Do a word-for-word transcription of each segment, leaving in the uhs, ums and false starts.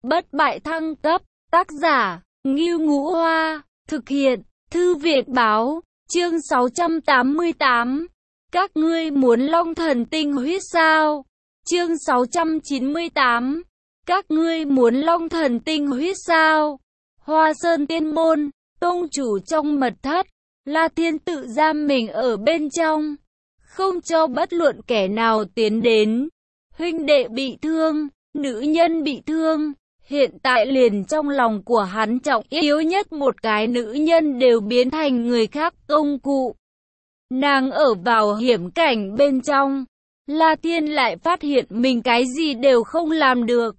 Bất bại thăng cấp, tác giả, Ngưu Ngũ Hoa, thực hiện, Thư viện Báo, chương sáu trăm tám mươi tám. Các ngươi muốn long thần tinh huyết sao? Chương sáu trăm chín mươi tám. Các ngươi muốn long thần tinh huyết sao? Hoa Sơn Tiên Môn, tông chủ trong mật thất, La Thiên tự giam mình ở bên trong, không cho bất luận kẻ nào tiến đến. Huynh đệ bị thương, nữ nhân bị thương, hiện tại liền trong lòng của hắn trọng yếu nhất một cái nữ nhân đều biến thành người khác công cụ. Nàng ở vào hiểm cảnh bên trong, La Thiên lại phát hiện mình cái gì đều không làm được.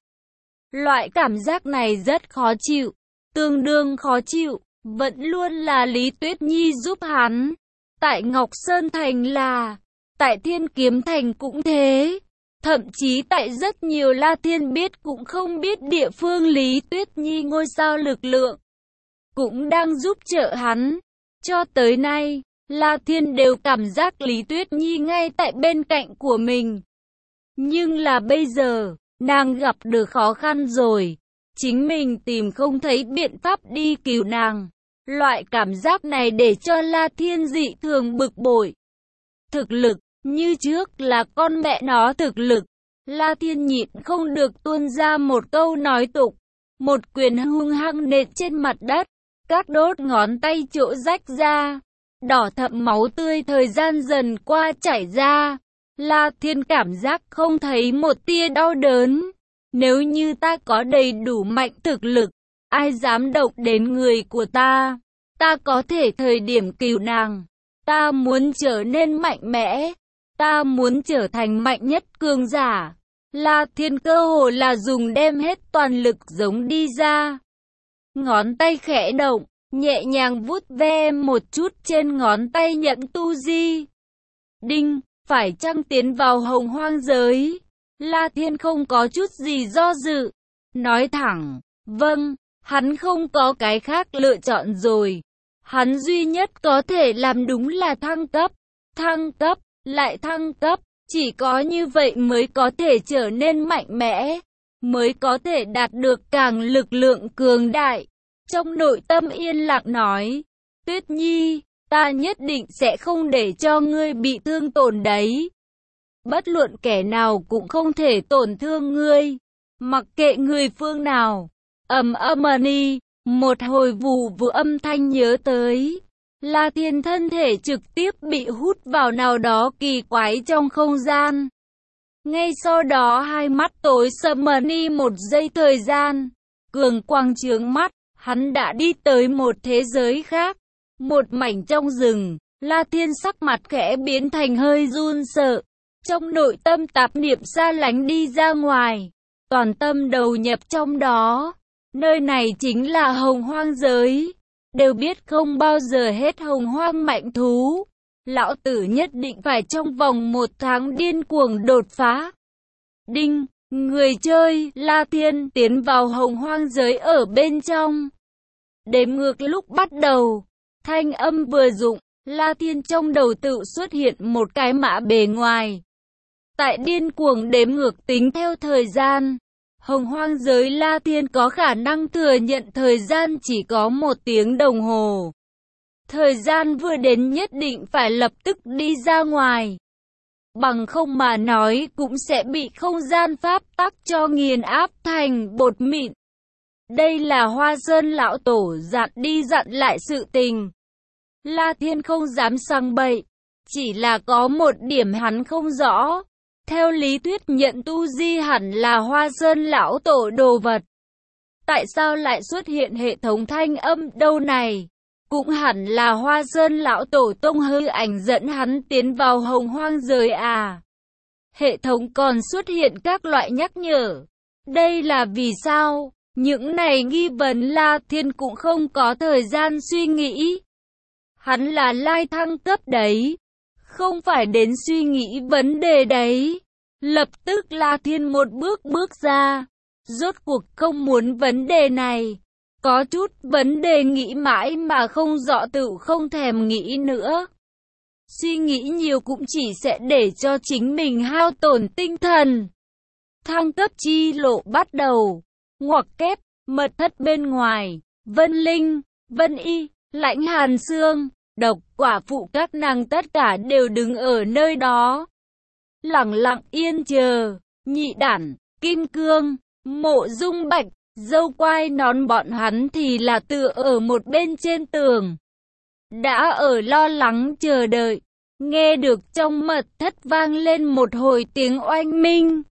Loại cảm giác này rất khó chịu, tương đương khó chịu, vẫn luôn là Lý Tuyết Nhi giúp hắn. Tại Ngọc Sơn Thành là, tại Thiên Kiếm Thành cũng thế. Thậm chí tại rất nhiều La Thiên biết cũng không biết địa phương Lý Tuyết Nhi ngôi sao lực lượng cũng đang giúp trợ hắn. Cho tới nay, La Thiên đều cảm giác Lý Tuyết Nhi ngay tại bên cạnh của mình. Nhưng là bây giờ, nàng gặp được khó khăn rồi, chính mình tìm không thấy biện pháp đi cứu nàng. Loại cảm giác này để cho La Thiên dị thường bực bội. Thực lực như trước là con mẹ nó thực lực. La Thiên nhịn không được tuôn ra một câu nói tục. Một quyền hung hăng nện trên mặt đất. Các đốt ngón tay chỗ rách ra. Đỏ thẫm máu tươi thời gian dần qua chảy ra. La Thiên cảm giác không thấy một tia đau đớn. Nếu như ta có đầy đủ mạnh thực lực, ai dám động đến người của ta? Ta có thể thời điểm cứu nàng. Ta muốn trở nên mạnh mẽ. Ta muốn trở thành mạnh nhất cường giả. La Thiên cơ hồ là dùng đem hết toàn lực giống đi ra. Ngón tay khẽ động, nhẹ nhàng vuốt ve một chút trên ngón tay nhẫn tu di. Đinh, phải chăng tiến vào hồng hoang giới? La Thiên không có chút gì do dự. Nói thẳng, vâng, hắn không có cái khác lựa chọn rồi. Hắn duy nhất có thể làm đúng là thăng cấp, thăng cấp, lại thăng cấp. Chỉ có như vậy mới có thể trở nên mạnh mẽ, mới có thể đạt được càng lực lượng cường đại. Trong nội tâm yên lặng nói, Tuyết Nhi, ta nhất định sẽ không để cho ngươi bị thương tổn đấy. Bất luận kẻ nào cũng không thể tổn thương ngươi, mặc kệ người phương nào. Ầm ầm ni, một hồi vù vù âm thanh nhớ tới. La Thiên thân thể trực tiếp bị hút vào nào đó kỳ quái trong không gian. Ngay sau đó hai mắt tối sầm ni một giây thời gian. Cường quang trướng mắt, hắn đã đi tới một thế giới khác. Một mảnh trong rừng, La Thiên sắc mặt khẽ biến thành hơi run sợ. Trong nội tâm tạp niệm xa lánh đi ra ngoài. Toàn tâm đầu nhập trong đó. Nơi này chính là hồng hoang giới. Đều biết không bao giờ hết hồng hoang mạnh thú. Lão tử nhất định phải trong vòng một tháng điên cuồng đột phá. Đinh, người chơi, La Thiên tiến vào hồng hoang giới ở bên trong. Đếm ngược lúc bắt đầu, thanh âm vừa dụng, La Thiên trong đầu tự xuất hiện một cái mã bề ngoài. Tại điên cuồng đếm ngược tính theo thời gian. Hồng hoang giới La Thiên có khả năng thừa nhận thời gian chỉ có một tiếng đồng hồ. Thời gian vừa đến nhất định phải lập tức đi ra ngoài. Bằng không mà nói cũng sẽ bị không gian pháp tắc cho nghiền áp thành bột mịn. Đây là Hoa Sơn lão tổ dặn đi dặn lại sự tình. La Thiên không dám sang bậy. Chỉ là có một điểm hắn không rõ. Theo lý thuyết nhận tu di hẳn là Hoa Sơn lão tổ đồ vật. Tại sao lại xuất hiện hệ thống thanh âm đâu này? Cũng hẳn là Hoa Sơn lão tổ tông hư ảnh dẫn hắn tiến vào hồng hoang giới à? Hệ thống còn xuất hiện các loại nhắc nhở. Đây là vì sao? Những này nghi vấn La Thiên cũng không có thời gian suy nghĩ. Hắn là lai thăng cấp đấy. Không phải đến suy nghĩ vấn đề đấy. Lập tức La Thiên một bước bước ra. Rốt cuộc không muốn vấn đề này. Có chút vấn đề nghĩ mãi mà không rõ tự không thèm nghĩ nữa. Suy nghĩ nhiều cũng chỉ sẽ để cho chính mình hao tổn tinh thần. Thăng cấp chi lộ bắt đầu. ngoặc kép, mật thất bên ngoài, Vân Linh, Vân Y, Lãnh Hàn Xương, Độc Quả Phụ các nàng tất cả đều đứng ở nơi đó. Lặng lặng yên chờ, Nhị Đản, Kim Cương, Mộ Dung Bạch, Dâu Quai Nón bọn hắn thì là tựa ở một bên trên tường. Đã ở lo lắng chờ đợi, nghe được trong mật thất vang lên một hồi tiếng oanh minh.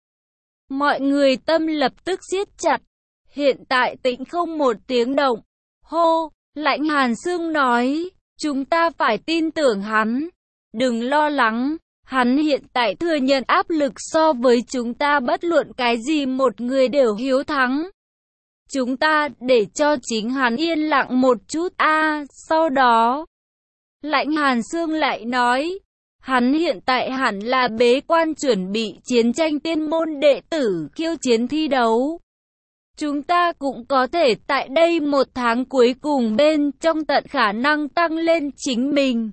Mọi người tâm lập tức siết chặt, hiện tại tĩnh không một tiếng động. Hô, Lãnh Hàn Xương nói, chúng ta phải tin tưởng hắn, đừng lo lắng, hắn hiện tại thừa nhận áp lực so với chúng ta bất luận cái gì một người đều hiếu thắng. Chúng ta để cho chính hắn yên lặng một chút a. À, sau đó, Lãnh Hàn Xương lại nói, hắn hiện tại hẳn là bế quan chuẩn bị chiến tranh tiên môn đệ tử khiêu chiến thi đấu. Chúng ta cũng có thể tại đây một tháng cuối cùng bên trong tận khả năng tăng lên chính mình.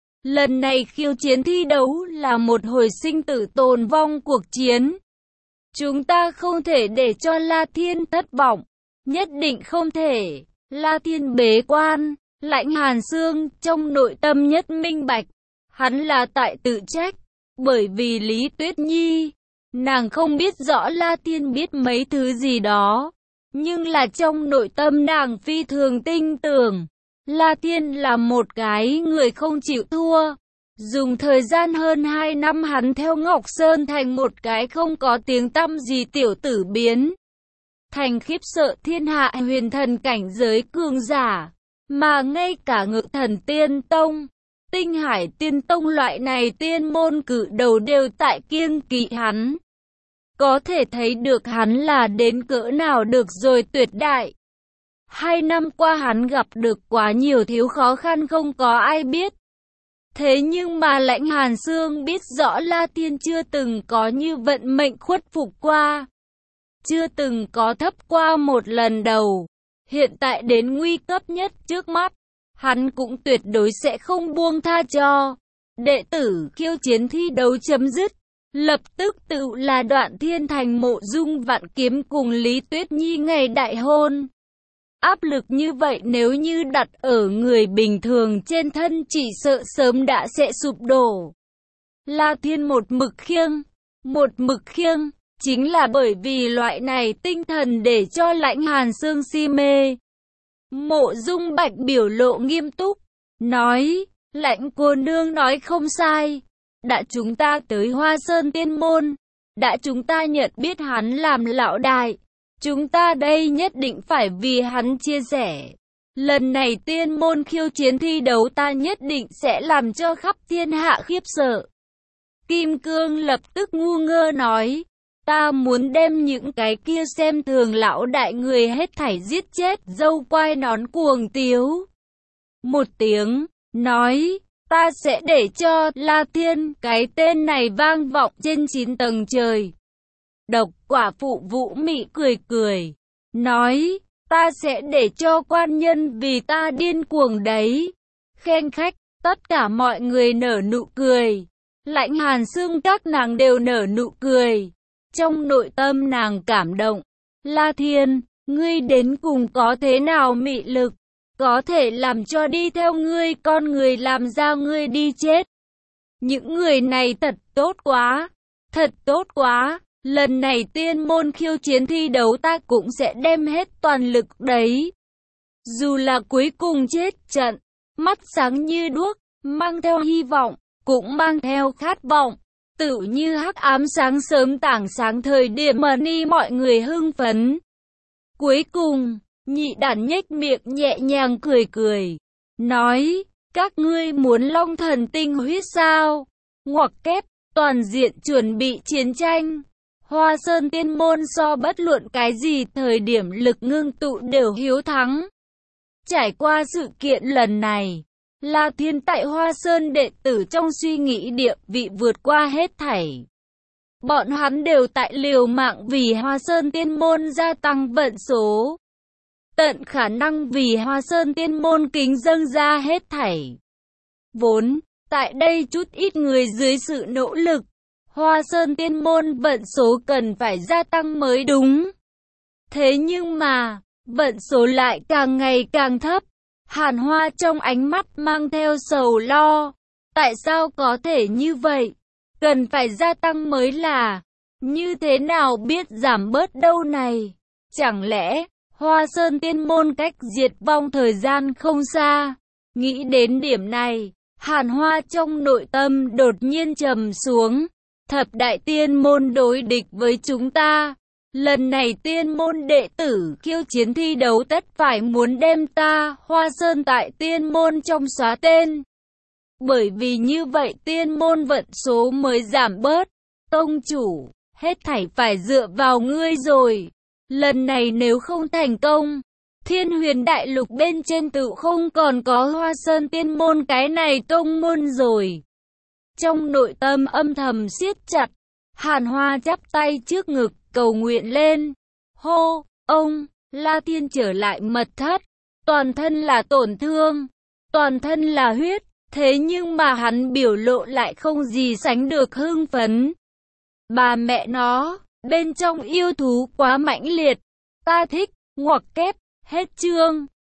Lần này khiêu chiến thi đấu là một hồi sinh tử tồn vong cuộc chiến. Chúng ta không thể để cho La Thiên thất vọng. Nhất định không thể. La Thiên bế quan. Lãnh Hàn Xương trong nội tâm nhất minh bạch. Hắn là tại tự trách. Bởi vì Lý Tuyết Nhi, nàng không biết rõ La Thiên biết mấy thứ gì đó. Nhưng là trong nội tâm nàng phi thường tin tưởng. La Thiên là một cái người không chịu thua. Dùng thời gian hơn hai năm hắn theo Ngọc Sơn thành một cái không có tiếng tăm gì tiểu tử biến thành khiếp sợ thiên hạ huyền thần cảnh giới cường giả. Mà ngay cả Ngự Thần Tiên Tông, Tinh Hải Tiên Tông loại này tiên môn cử đầu đều tại kiêng kỵ hắn. Có thể thấy được hắn là đến cỡ nào được rồi tuyệt đại. Hai năm qua hắn gặp được quá nhiều thiếu khó khăn không có ai biết. Thế nhưng mà Lãnh Hàn Xương biết rõ La Thiên chưa từng có như vận mệnh khuất phục qua. Chưa từng có thấp qua một lần đầu. Hiện tại đến nguy cấp nhất trước mắt, hắn cũng tuyệt đối sẽ không buông tha cho. Đệ tử khiêu chiến thi đấu chấm dứt. Lập tức tự là Đoạn Thiên thành Mộ Dung Vạn Kiếm cùng Lý Tuyết Nhi ngày đại hôn. Áp lực như vậy nếu như đặt ở người bình thường trên thân chỉ sợ sớm đã sẽ sụp đổ. La Thiên một mực khiêng, một mực khiêng, chính là bởi vì loại này tinh thần để cho Lãnh Hàn Xương si mê. Mộ Dung Bạch biểu lộ nghiêm túc, nói, Lãnh cô nương nói không sai. Đã chúng ta tới Hoa Sơn Tiên Môn, đã chúng ta nhận biết hắn làm lão đại. Chúng ta đây nhất định phải vì hắn chia sẻ. Lần này tiên môn khiêu chiến thi đấu ta nhất định sẽ làm cho khắp thiên hạ khiếp sợ. Kim Cương lập tức ngu ngơ nói, ta muốn đem những cái kia xem thường lão đại người hết thảy giết chết. Dâu Quai Nón cuồng tiếu một tiếng, nói, ta sẽ để cho La Thiên cái tên này vang vọng trên chín tầng trời. Độc Quả Phụ Vũ Mị cười cười, nói, ta sẽ để cho quan nhân vì ta điên cuồng đấy. Khen khách, tất cả mọi người nở nụ cười. Lãnh Hàn Xương các nàng đều nở nụ cười. Trong nội tâm nàng cảm động. La Thiên, ngươi đến cùng có thế nào mị lực, có thể làm cho đi theo ngươi con người làm ra ngươi đi chết. Những người này thật tốt quá, thật tốt quá. Lần này tiên môn khiêu chiến thi đấu ta cũng sẽ đem hết toàn lực đấy. Dù là cuối cùng chết trận, mắt sáng như đuốc, mang theo hy vọng, cũng mang theo khát vọng. Tự như hắc ám sáng sớm tảng sáng thời điểm mà ni mọi người hưng phấn. Cuối cùng, Nhị Đản nhếch miệng nhẹ nhàng cười cười, nói, các ngươi muốn Long Thần tinh huyết sao? Ngoặc kép, toàn diện chuẩn bị chiến tranh. Hoa Sơn Tiên Môn so bất luận cái gì thời điểm lực ngưng tụ đều hiếu thắng. Trải qua sự kiện lần này, La Thiên tại Hoa Sơn đệ tử trong suy nghĩ địa vị vượt qua hết thảy. Bọn hắn đều tại liều mạng vì Hoa Sơn Tiên Môn gia tăng vận số. Tận khả năng vì Hoa Sơn Tiên Môn kính dâng ra hết thảy. Vốn, tại đây chút ít người dưới sự nỗ lực, Hoa Sơn Tiên Môn vận số cần phải gia tăng mới đúng. Thế nhưng mà, vận số lại càng ngày càng thấp. Hàn Hoa trong ánh mắt mang theo sầu lo. Tại sao có thể như vậy? Cần phải gia tăng mới là. Như thế nào biết giảm bớt đâu này? Chẳng lẽ, Hoa Sơn Tiên Môn cách diệt vong thời gian không xa? Nghĩ đến điểm này, Hàn Hoa trong nội tâm đột nhiên trầm xuống. Thập đại tiên môn đối địch với chúng ta. Lần này tiên môn đệ tử khiêu chiến thi đấu tất phải muốn đem ta, Hoa Sơn tại tiên môn trong xóa tên. Bởi vì như vậy tiên môn vận số mới giảm bớt. Tông chủ, hết thảy phải dựa vào ngươi rồi. Lần này nếu không thành công, Thiên Huyền Đại Lục bên trên tự không còn có Hoa Sơn tiên môn cái này tông môn rồi. Trong nội tâm âm thầm siết chặt, Hàn Hoa chắp tay trước ngực, cầu nguyện lên. Hô, ông, La Thiên trở lại mật thất, toàn thân là tổn thương, toàn thân là huyết, thế nhưng mà hắn biểu lộ lại không gì sánh được hưng phấn. Bà mẹ nó, bên trong yêu thú quá mãnh liệt, ta thích, ngoặc kép, hết chương.